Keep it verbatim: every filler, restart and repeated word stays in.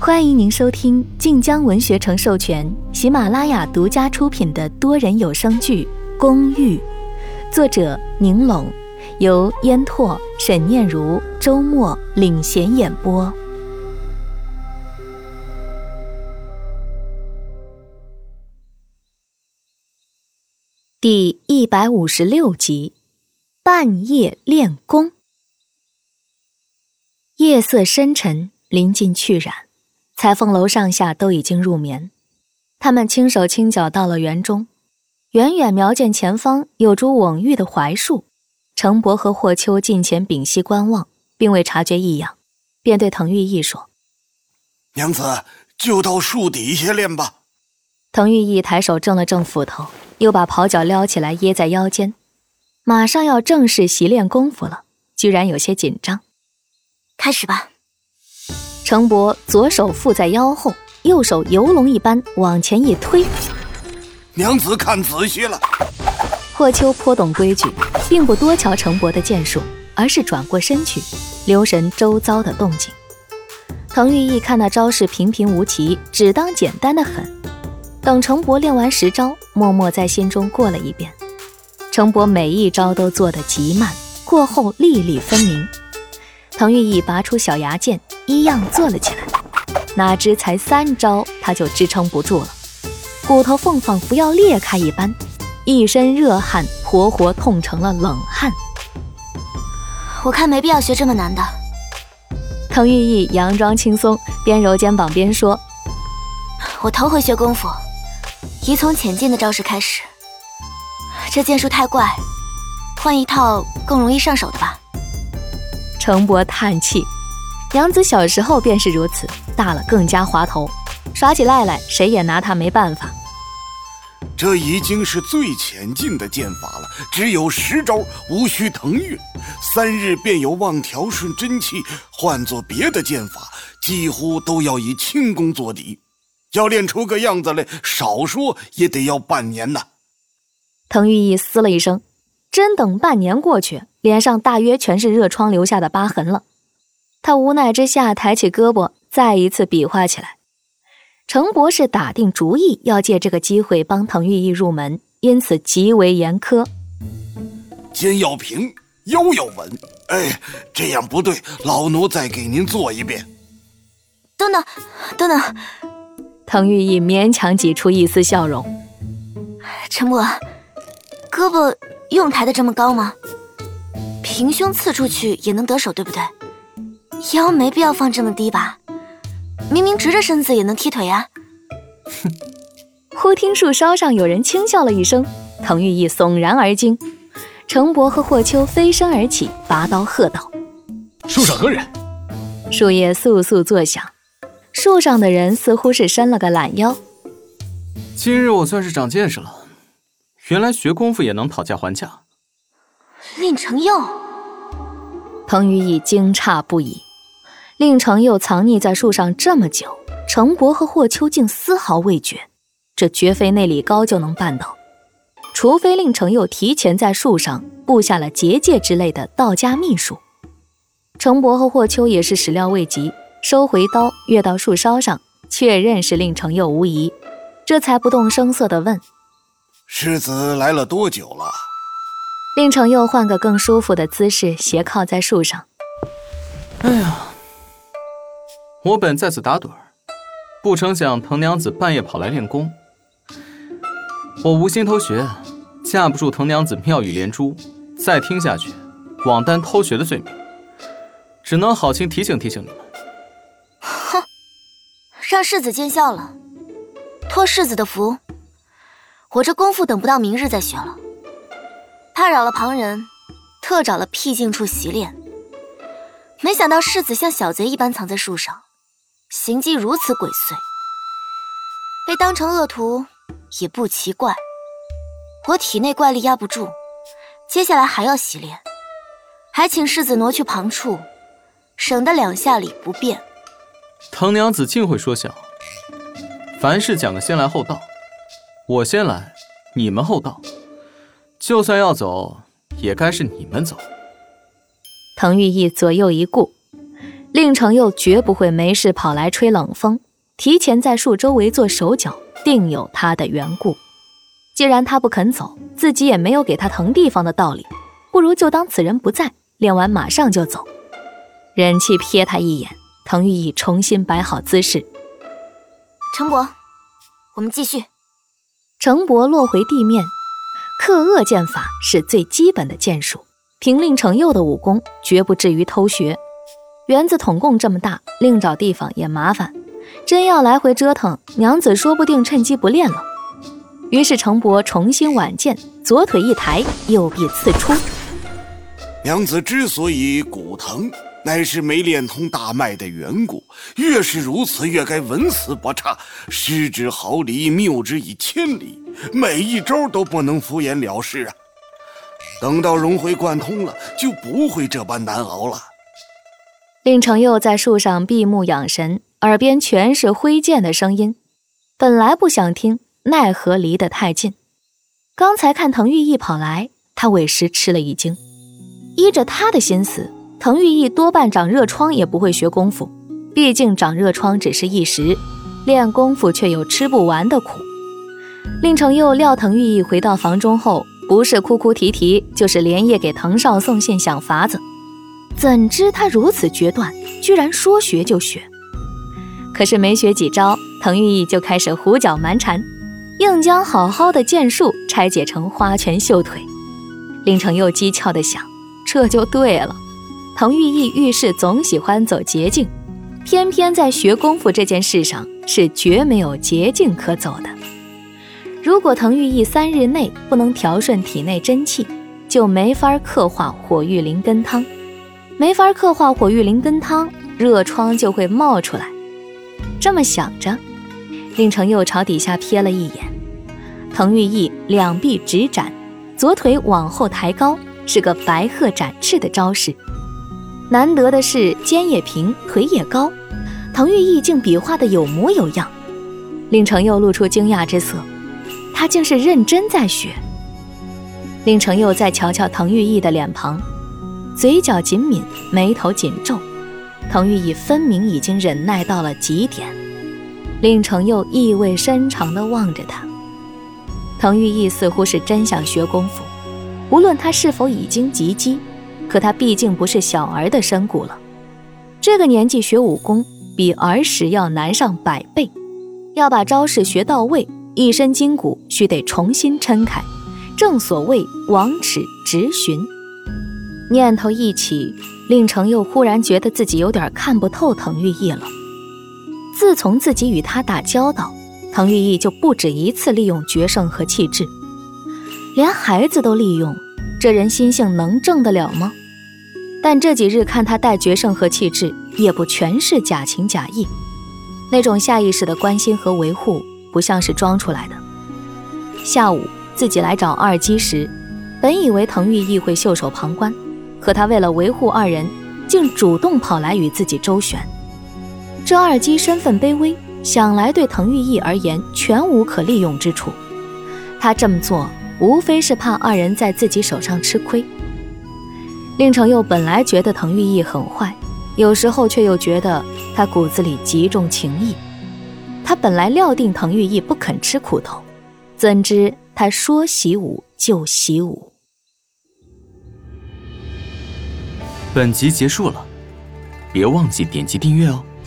欢迎您收听晋江文学城授权、喜马拉雅独家出品的多人有声剧《公寓》，作者宁拢，由烟拓、沈念如、周末领衔演播。第一百五十六集，半夜练功。夜色深沉，临近去染。裁缝楼上下都已经入眠，他们轻手轻脚到了园中，远远瞄见前方有株蓊郁的槐树，程伯和霍秋近前屏息观望，并未察觉异样，便对滕玉意说：“ 娘子，就到树底下练吧。” 滕玉意抬手正了正斧头，又把袍角撩起来掖在腰间，马上要正式习练功夫了，居然有些紧张。 开始吧。 程伯左手负在腰后，右手游龙一般往前一推。 娘子看仔细了。 霍秋颇懂规矩，并不多瞧程伯的剑术，而是转过身去，留神周遭的动静。滕玉意看那招式平平无奇，只当简单的很。等程伯练完十招，默默在心中过了一遍。程伯每一招都做得极慢，过后粒粒分明。滕玉意拔出小牙剑，一样做了起来，哪知才三招他就支撑不住了，骨头缝仿佛要裂开一般，一身热汗活活痛成了冷汗。 我看没必要学这么难的。 滕玉意佯装轻松，边揉肩膀边说：“ 我头回学功夫，宜从浅近的招式开始。这剑术太怪，换一套更容易上手的吧。” 程伯叹气，娘子小时候便是如此，大了更加滑头，耍起赖来谁也拿他没办法。 这已经是最浅近的剑法了，只有十招，无需腾跃，三日便有望调顺真气。换做别的剑法，几乎都要以轻功做底，要练出个样子来，少说也得要半年呢。 滕玉意嘶了一声，真等半年过去，脸上大约全是热疮留下的疤痕了。他无奈之下抬起胳膊，再一次比划起来。程伯是打定主意要借这个机会帮滕玉意入门，因此极为严苛。 肩要平，腰要稳。哎，这样不对，老奴再给您做一遍。 等等，等等。 滕玉意勉强挤出一丝笑容。 陈伯，胳膊用抬得这么高吗？平胸刺出去也能得手，对不对？腰没必要放这么低吧？明明直着身子也能踢腿呀。 哼！忽听树梢上有人轻笑了一声，滕玉意悚然而惊。程伯和霍秋飞身而起，拔刀喝道：“ 树上何人？” 树叶簌簌作响，树上的人似乎是伸了个懒腰。 今日我算是长见识了，原来学功夫也能讨价还价。 令程佑。 滕玉意惊诧不已，令程佑藏匿在树上这么久，程伯和霍秋竟丝毫未觉，这绝非内力高就能办到，除非令程佑提前在树上布下了结界之类的道家秘术。程伯和霍秋也是始料未及，收回刀，跃到树梢上，确认是令程佑无疑，这才不动声色地问：“ 世子来了多久了？” 令程佑换个更舒服的姿势，斜靠在树上。 哎呀，我本在此打盹儿，不成想滕娘子半夜跑来练功。我无心偷学，架不住滕娘子妙语连珠，再听下去，枉担偷学的罪名，只能好心提醒提醒你们。 哼，让世子见笑了，托世子的福，我这功夫等不到明日再学了。怕扰了旁人，特找了僻静处习练。没想到世子像小贼一般藏在树上，行迹如此鬼祟，被当成恶徒也不奇怪。我体内怪力压不住，接下来还要习练，还请世子挪去旁处，省得两下里不便。 滕娘子竟会说笑，凡事讲个先来后到，我先来，你们后到。就算要走，也该是你们走。 滕玉意左右一顾， 令程又绝不会没事跑来吹冷风，提前在树周围做手脚，定有他的缘故。既然他不肯走，自己也没有给他腾地方的道理，不如就当此人不在，练完马上就走。忍气瞥他一眼，滕玉义重新摆好姿势。 程伯，我们继续。 程伯落回地面，克厄剑法是最基本的剑术，凭令程佑的武功绝不至于偷学。园子统共这么大，另找地方也麻烦，真要来回折腾，娘子说不定趁机不练了。于是程伯重新挽剑，左腿一抬，右臂刺出。 娘子之所以骨疼，乃是没练通大脉的缘故，越是如此，越该纹丝不差，失之毫厘，谬之以千里，每一招都不能敷衍了事啊！等到融会贯通了，就不会这般难熬了。 令程佑在树上闭目养神，耳边全是挥剑的声音。本来不想听，奈何离得太近。刚才看滕玉义跑来，他委实吃了一惊。依着他的心思，滕玉义多半长热疮也不会学功夫，毕竟长热疮只是一时，练功夫却有吃不完的苦。令程佑料滕玉义回到房中后，不是哭哭啼啼，就是连夜给滕少送信想法子。怎知他如此决断，居然说学就学。可是没学几招，滕玉义就开始胡搅蛮缠，硬将好好的剑术拆解成花拳绣腿。令程佑讥诮地想，这就对了，滕玉义遇事总喜欢走捷径，偏偏在学功夫这件事上是绝没有捷径可走的。如果滕玉义三日内不能调顺体内真气，就没法刻画火玉灵根汤，没法刻画火玉灵根汤，热疮就会冒出来。这么想着，令程佑朝底下瞥了一眼，滕玉义两臂直展，左腿往后抬高，是个白鹤展翅的招式。难得的是肩也平，腿也高，滕玉义竟比划得有模有样。令程佑露出惊讶之色，他竟是认真在学。令程佑再瞧瞧滕玉义的脸庞，嘴角紧抿，眉头紧皱，滕玉义分明已经忍耐到了极点。令程佑意味深长地望着他，滕玉义似乎是真想学功夫，无论他是否已经及笄，可他毕竟不是小儿的身骨了。这个年纪学武功比儿时要难上百倍，要把招式学到位，一身筋骨须得重新抻开，正所谓王尺直寻。念头一起，令程佑忽然觉得自己有点看不透滕玉义了。自从自己与他打交道，滕玉义就不止一次利用决胜和气质，连孩子都利用，这人心性能正得了吗？但这几日看他带决胜和气质，也不全是假情假意，那种下意识的关心和维护，不像是装出来的。下午自己来找二姬时，本以为滕玉义会袖手旁观，可他为了维护二人，竟主动跑来与自己周旋。这二姬身份卑微，想来对滕玉义而言全无可利用之处。他这么做无非是怕二人在自己手上吃亏。令程佑本来觉得滕玉义很坏，有时候却又觉得他骨子里极重情义。他本来料定滕玉义不肯吃苦头，怎知他说习武就习武。 本集结束了，别忘记点击订阅哦。